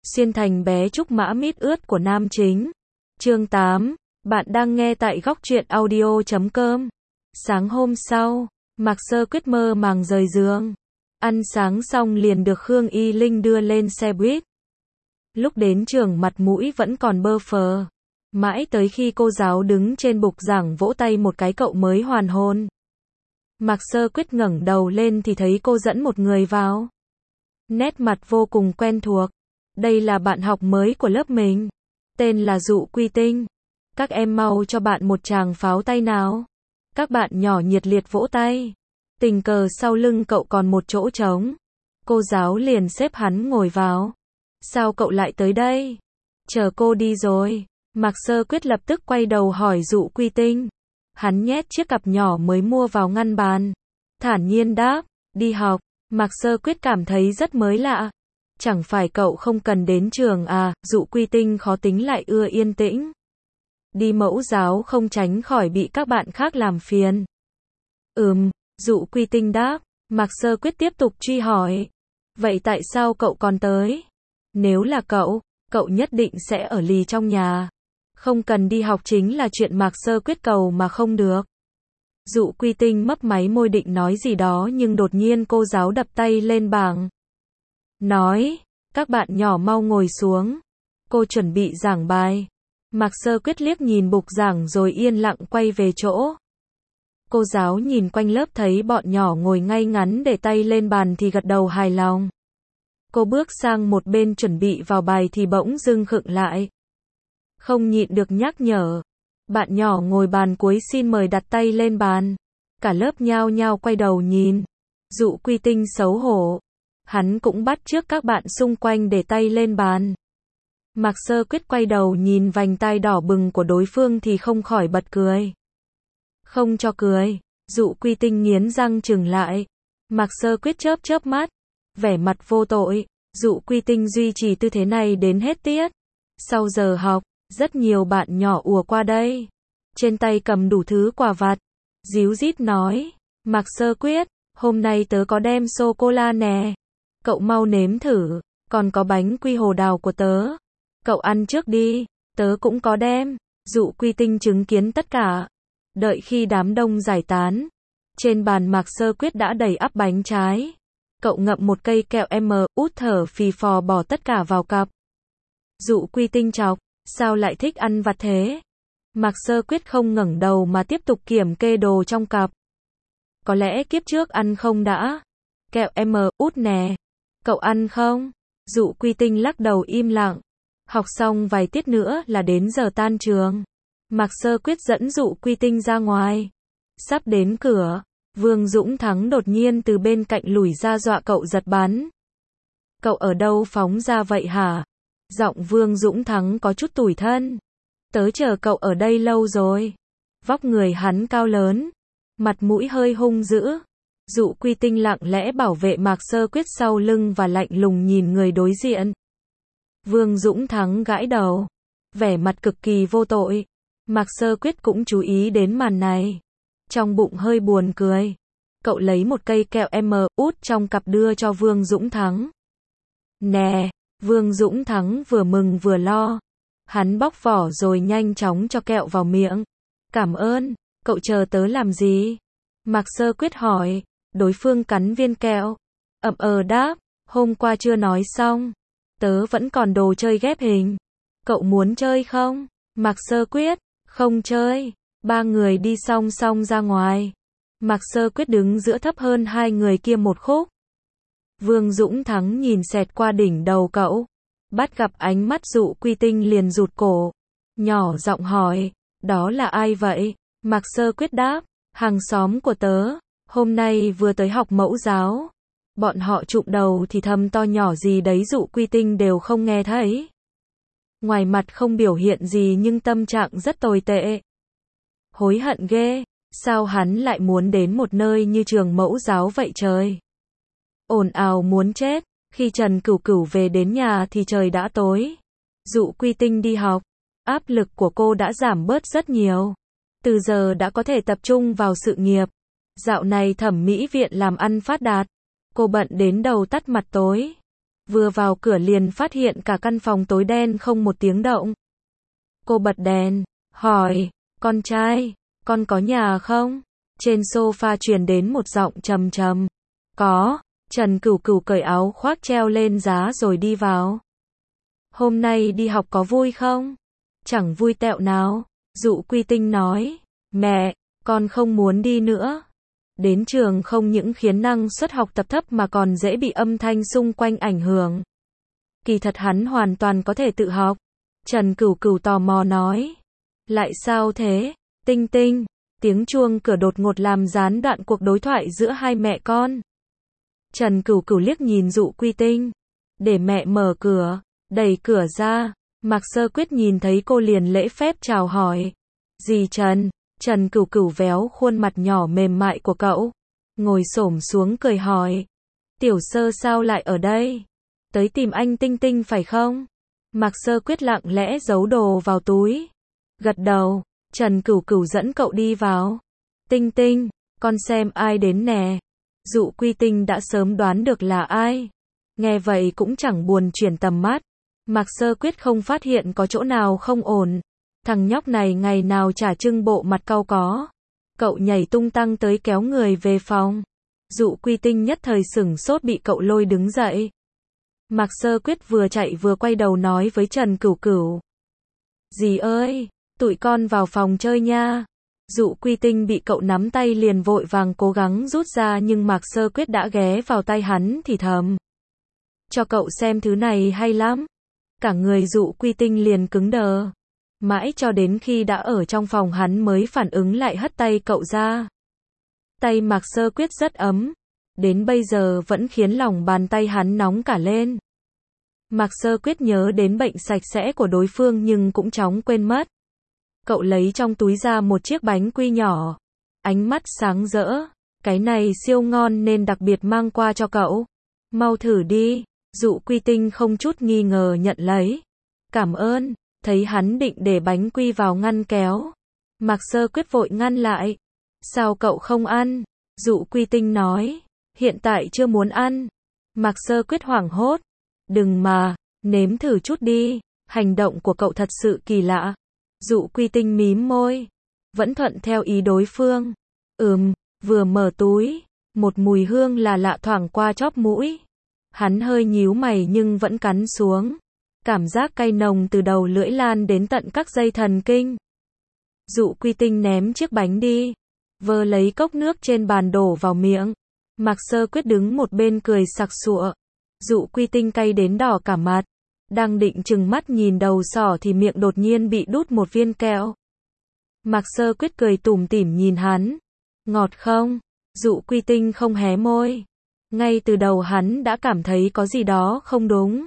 Xuyên thành bé Trúc Mã mít ướt của nam chính. Chương 8. Bạn đang nghe tại góc truyện audio.com. Sáng hôm sau, Mạc Sơ Quyết mơ màng rời giường. Ăn sáng xong liền được Khương Y Linh đưa lên xe buýt. Lúc đến trường mặt mũi vẫn còn bơ phờ. Mãi tới khi cô giáo đứng trên bục giảng vỗ tay một cái cậu mới hoàn hồn. Mạc Sơ Quyết ngẩng đầu lên thì thấy cô dẫn một người vào. Nét mặt vô cùng quen thuộc. Đây là bạn học mới của lớp mình. Tên là Dụ Quy Tinh. Các em mau cho bạn một tràng pháo tay nào. Các bạn nhỏ nhiệt liệt vỗ tay. Tình cờ sau lưng cậu còn một chỗ trống. Cô giáo liền xếp hắn ngồi vào. Sao cậu lại tới đây? Chờ cô đi rồi. Mạc Sơ Quyết lập tức quay đầu hỏi Dụ Quy Tinh. Hắn nhét chiếc cặp nhỏ mới mua vào ngăn bàn. Thản nhiên đáp, đi học. Mạc Sơ Quyết cảm thấy rất mới lạ. Chẳng phải cậu không cần đến trường à? Dụ Quy Tinh khó tính lại ưa yên tĩnh. Đi mẫu giáo không tránh khỏi bị các bạn khác làm phiền. Dụ Quy Tinh đáp. Mạc Sơ Quyết tiếp tục truy hỏi. Vậy tại sao cậu còn tới? Nếu là cậu nhất định sẽ ở lì trong nhà. Không cần đi học chính là chuyện Mạc Sơ Quyết cầu mà không được. Dụ Quy Tinh mấp máy môi định nói gì đó nhưng đột nhiên cô giáo đập tay lên bảng. Nói, các bạn nhỏ mau ngồi xuống. Cô chuẩn bị giảng bài. Mạc Sơ Quyết liếc nhìn bục giảng rồi yên lặng quay về chỗ. Cô giáo nhìn quanh lớp thấy bọn nhỏ ngồi ngay ngắn để tay lên bàn thì gật đầu hài lòng. Cô bước sang một bên chuẩn bị vào bài thì bỗng dưng khựng lại. Không nhịn được nhắc nhở. Bạn nhỏ ngồi bàn cuối xin mời đặt tay lên bàn. Cả lớp nhao nhao quay đầu nhìn. Dụ Quy Tinh xấu hổ. Hắn cũng bắt chước các bạn xung quanh để tay lên bàn. Mạc Sơ Quyết quay đầu nhìn vành tai đỏ bừng của đối phương thì không khỏi bật cười. Không cho cười. Dụ Quy Tinh nghiến răng trừng lại. Mạc Sơ Quyết chớp chớp mắt. Vẻ mặt vô tội. Dụ Quy Tinh duy trì tư thế này đến hết tiết. Sau giờ học, rất nhiều bạn nhỏ ùa qua đây. Trên tay cầm đủ thứ quà vặt. Díu dít nói. Mạc Sơ Quyết, hôm nay tớ có đem sô-cô-la nè. Cậu mau nếm thử. Còn có bánh quy hồ đào của tớ. Cậu ăn trước đi. Tớ cũng có đem. Dụ Quy Tinh chứng kiến tất cả. Đợi khi đám đông giải tán. Trên bàn Mạc Sơ Quyết đã đầy ắp bánh trái. Cậu ngậm một cây kẹo út thở phì phò bỏ tất cả vào cặp. Dụ Quy Tinh chọc. Sao lại thích ăn vặt thế? Mạc Sơ Quyết không ngẩng đầu mà tiếp tục kiểm kê đồ trong cặp. Có lẽ kiếp trước ăn không đã? Kẹo út nè. Cậu ăn không? Dụ Quy Tinh lắc đầu im lặng. Học xong vài tiết nữa là đến giờ tan trường. Mạc Sơ Quyết dẫn Dụ Quy Tinh ra ngoài. Sắp đến cửa, Vương Dũng Thắng đột nhiên từ bên cạnh lủi ra dọa cậu giật bắn. Cậu ở đâu phóng ra vậy hả? Giọng Vương Dũng Thắng có chút tủi thân. Tớ chờ cậu ở đây lâu rồi. Vóc người hắn cao lớn. Mặt mũi hơi hung dữ. Dụ Quy Tinh lặng lẽ bảo vệ Mạc Sơ Quyết sau lưng và lạnh lùng nhìn người đối diện. Vương Dũng Thắng gãi đầu. Vẻ mặt cực kỳ vô tội. Mạc Sơ Quyết cũng chú ý đến màn này. Trong bụng hơi buồn cười. Cậu lấy một cây kẹo út trong cặp đưa cho Vương Dũng Thắng. Nè, Vương Dũng Thắng vừa mừng vừa lo. Hắn bóc vỏ rồi nhanh chóng cho kẹo vào miệng. Cảm ơn, cậu chờ tớ làm gì? Mạc Sơ Quyết hỏi. Đối phương cắn viên kẹo. Đáp, hôm qua chưa nói xong. Tớ vẫn còn đồ chơi ghép hình. Cậu muốn chơi không? Mạc Sơ Quyết, không chơi. Ba người đi song song ra ngoài. Mạc Sơ Quyết đứng giữa thấp hơn hai người kia một khúc. Vương Dũng Thắng nhìn xẹt qua đỉnh đầu cậu. Bắt gặp ánh mắt Dụ Quy Tinh liền rụt cổ. Nhỏ giọng hỏi, đó là ai vậy? Mạc Sơ Quyết đáp, hàng xóm của tớ. Hôm nay vừa tới học mẫu giáo. Bọn họ chụm đầu thì thầm to nhỏ gì đấy Dụ Quy Tinh đều không nghe thấy. Ngoài mặt không biểu hiện gì nhưng tâm trạng rất tồi tệ. Hối hận ghê. Sao hắn lại muốn đến một nơi như trường mẫu giáo vậy trời? Ồn ào muốn chết. Khi Trần Cửu Cửu về đến nhà thì trời đã tối. Dụ Quy Tinh đi học. Áp lực của cô đã giảm bớt rất nhiều. Từ giờ đã có thể tập trung vào sự nghiệp. Dạo này thẩm mỹ viện làm ăn phát đạt. Cô bận đến đầu tắt mặt tối. Vừa vào cửa liền phát hiện cả căn phòng tối đen không một tiếng động. Cô bật đèn, hỏi, con trai, con có nhà không? Trên sofa truyền đến một giọng trầm trầm. Có. Trần Cửu Cửu cởi áo khoác treo lên giá rồi đi vào. Hôm nay đi học có vui không? Chẳng vui tẹo nào. Dụ Quy Tinh nói, mẹ, con không muốn đi nữa. Đến trường không những khiến năng suất học tập thấp mà còn dễ bị âm thanh xung quanh ảnh hưởng. Kỳ thật hắn hoàn toàn có thể tự học. Trần Cửu Cửu tò mò nói. Lại sao thế? Tinh Tinh. Tiếng chuông cửa đột ngột làm gián đoạn cuộc đối thoại giữa hai mẹ con. Trần Cửu Cửu liếc nhìn Dụ Quy Tinh. Để mẹ mở cửa. Đẩy cửa ra. Mạc Sơ Quyết nhìn thấy cô liền lễ phép chào hỏi. Dì Trần. Trần Cửu Cửu véo khuôn mặt nhỏ mềm mại của cậu. Ngồi xổm xuống cười hỏi. Tiểu Sơ sao lại ở đây? Tới tìm anh Tinh Tinh phải không? Mạc Sơ Quyết lặng lẽ giấu đồ vào túi. Gật đầu. Trần Cửu Cửu dẫn cậu đi vào. Tinh Tinh, con xem ai đến nè. Dụ Quy Tinh đã sớm đoán được là ai. Nghe vậy cũng chẳng buồn chuyển tầm mắt. Mạc Sơ Quyết không phát hiện có chỗ nào không ổn. Thằng nhóc này ngày nào chả trưng bộ mặt cau có. Cậu nhảy tung tăng tới kéo người về phòng. Dụ Quy Tinh nhất thời sửng sốt bị cậu lôi đứng dậy. Mạc Sơ Quyết vừa chạy vừa quay đầu nói với Trần Cửu Cửu. Dì ơi, tụi con vào phòng chơi nha. Dụ Quy Tinh bị cậu nắm tay liền vội vàng cố gắng rút ra nhưng Mạc Sơ Quyết đã ghé vào tay hắn thì thầm. Cho cậu xem thứ này hay lắm. Cả người Dụ Quy Tinh liền cứng đờ. Mãi cho đến khi đã ở trong phòng hắn mới phản ứng lại hất tay cậu ra. Tay Mạc Sơ Quyết rất ấm. Đến bây giờ vẫn khiến lòng bàn tay hắn nóng cả lên. Mạc Sơ Quyết nhớ đến bệnh sạch sẽ của đối phương nhưng cũng chóng quên mất. Cậu lấy trong túi ra một chiếc bánh quy nhỏ. Ánh mắt sáng rỡ. Cái này siêu ngon nên đặc biệt mang qua cho cậu. Mau thử đi. Dụ Quy Tinh không chút nghi ngờ nhận lấy. Cảm ơn. Thấy hắn định để bánh quy vào ngăn kéo. Mạc Sơ Quyết vội ngăn lại. Sao cậu không ăn? Dụ Quy Tinh nói. Hiện tại chưa muốn ăn. Mạc Sơ Quyết hoảng hốt. Đừng mà, nếm thử chút đi. Hành động của cậu thật sự kỳ lạ. Dụ Quy Tinh mím môi. Vẫn thuận theo ý đối phương. Vừa mở túi. Một mùi hương là lạ thoảng qua chóp mũi. Hắn hơi nhíu mày nhưng vẫn cắn xuống. Cảm giác cay nồng từ đầu lưỡi lan đến tận các dây thần kinh. Dụ Quy Tinh ném chiếc bánh đi. Vơ lấy cốc nước trên bàn đổ vào miệng. Mạc Sơ Quyết đứng một bên cười sặc sụa. Dụ Quy Tinh cay đến đỏ cả mặt. Đang định trừng mắt nhìn đầu sỏ thì miệng đột nhiên bị đút một viên kẹo. Mạc Sơ Quyết cười tủm tỉm nhìn hắn. Ngọt không? Dụ Quy Tinh không hé môi. Ngay từ đầu hắn đã cảm thấy có gì đó không đúng.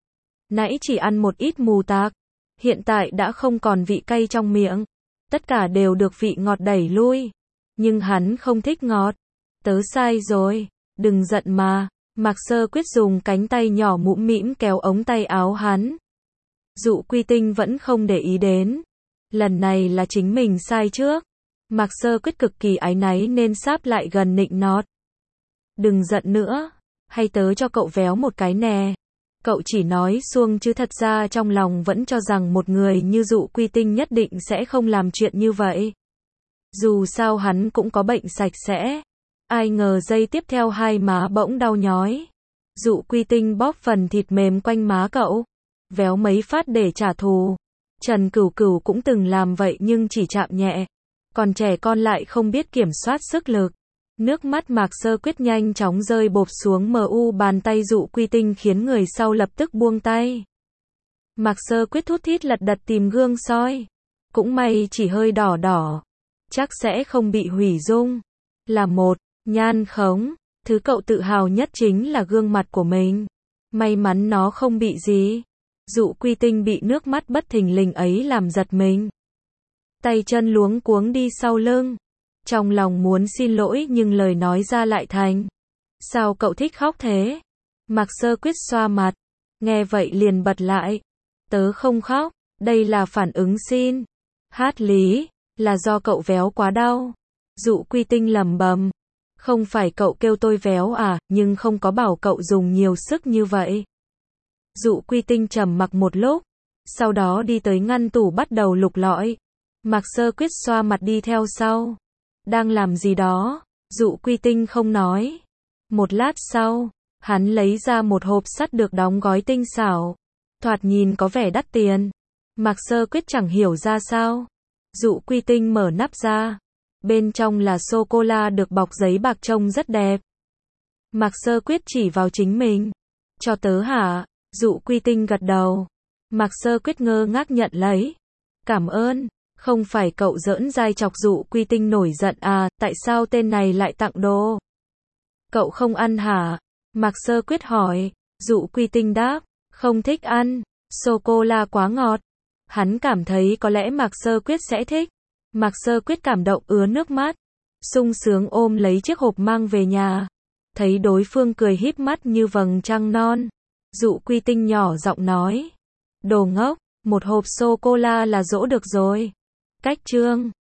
Nãy chỉ ăn một ít mù tạc. Hiện tại đã không còn vị cay trong miệng. Tất cả đều được vị ngọt đẩy lui. Nhưng hắn không thích ngọt. Tớ sai rồi. Đừng giận mà. Mạc Sơ Quyết dùng cánh tay nhỏ mũm mĩm kéo ống tay áo hắn. Dụ Quy Tinh vẫn không để ý đến. Lần này là chính mình sai trước. Mạc Sơ Quyết cực kỳ áy náy nên sáp lại gần nịnh nọt. Đừng giận nữa. Hay tớ cho cậu véo một cái nè. Cậu chỉ nói suông chứ thật ra trong lòng vẫn cho rằng một người như Dụ Quy Tinh nhất định sẽ không làm chuyện như vậy. Dù sao hắn cũng có bệnh sạch sẽ. Ai ngờ giây tiếp theo hai má bỗng đau nhói. Dụ Quy Tinh bóp phần thịt mềm quanh má cậu. Véo mấy phát để trả thù. Trần Cửu Cửu cũng từng làm vậy nhưng chỉ chạm nhẹ. Còn trẻ con lại không biết kiểm soát sức lực. Nước mắt Mạc Sơ Quyết nhanh chóng rơi bộp xuống bàn tay Dụ Quy Tinh khiến người sau lập tức buông tay. Mạc Sơ Quyết thút thít lật đật tìm gương soi. Cũng may chỉ hơi đỏ đỏ. Chắc sẽ không bị hủy dung. Là một nhan khống. Thứ cậu tự hào nhất chính là gương mặt của mình. May mắn nó không bị gì. Dụ Quy Tinh bị nước mắt bất thình lình ấy làm giật mình. Tay chân luống cuống đi sau lưng. Trong lòng muốn xin lỗi nhưng lời nói ra lại thành. Sao cậu thích khóc thế? Mạc Sơ Quyết xoa mặt. Nghe vậy liền bật lại. Tớ không khóc. Đây là phản ứng xin. Hát lý. Là do cậu véo quá đau. Dụ Quy Tinh lẩm bẩm. Không phải cậu kêu tôi véo à, nhưng không có bảo cậu dùng nhiều sức như vậy. Dụ Quy Tinh trầm mặc một lúc, sau đó đi tới ngăn tủ bắt đầu lục lọi. Mạc Sơ Quyết xoa mặt đi theo sau. Đang làm gì đó? Dụ Quy Tinh không nói. Một lát sau, hắn lấy ra một hộp sắt được đóng gói tinh xảo. Thoạt nhìn có vẻ đắt tiền. Mạc Sơ Quyết chẳng hiểu ra sao. Dụ Quy Tinh mở nắp ra. Bên trong là sô-cô-la được bọc giấy bạc trông rất đẹp. Mạc Sơ Quyết chỉ vào chính mình. Cho tớ hả? Dụ Quy Tinh gật đầu. Mạc Sơ Quyết ngơ ngác nhận lấy. Cảm ơn. Không phải cậu giỡn dai chọc Dụ Quy Tinh nổi giận à, tại sao tên này lại tặng đồ? Cậu không ăn hả? Mạc Sơ Quyết hỏi. Dụ Quy Tinh đáp. Không thích ăn. Sô-cô-la quá ngọt. Hắn cảm thấy có lẽ Mạc Sơ Quyết sẽ thích. Mạc Sơ Quyết cảm động ứa nước mắt. Sung sướng ôm lấy chiếc hộp mang về nhà. Thấy đối phương cười híp mắt như vầng trăng non. Dụ Quy Tinh nhỏ giọng nói. Đồ ngốc, một hộp sô-cô-la là dỗ được rồi. Cách chương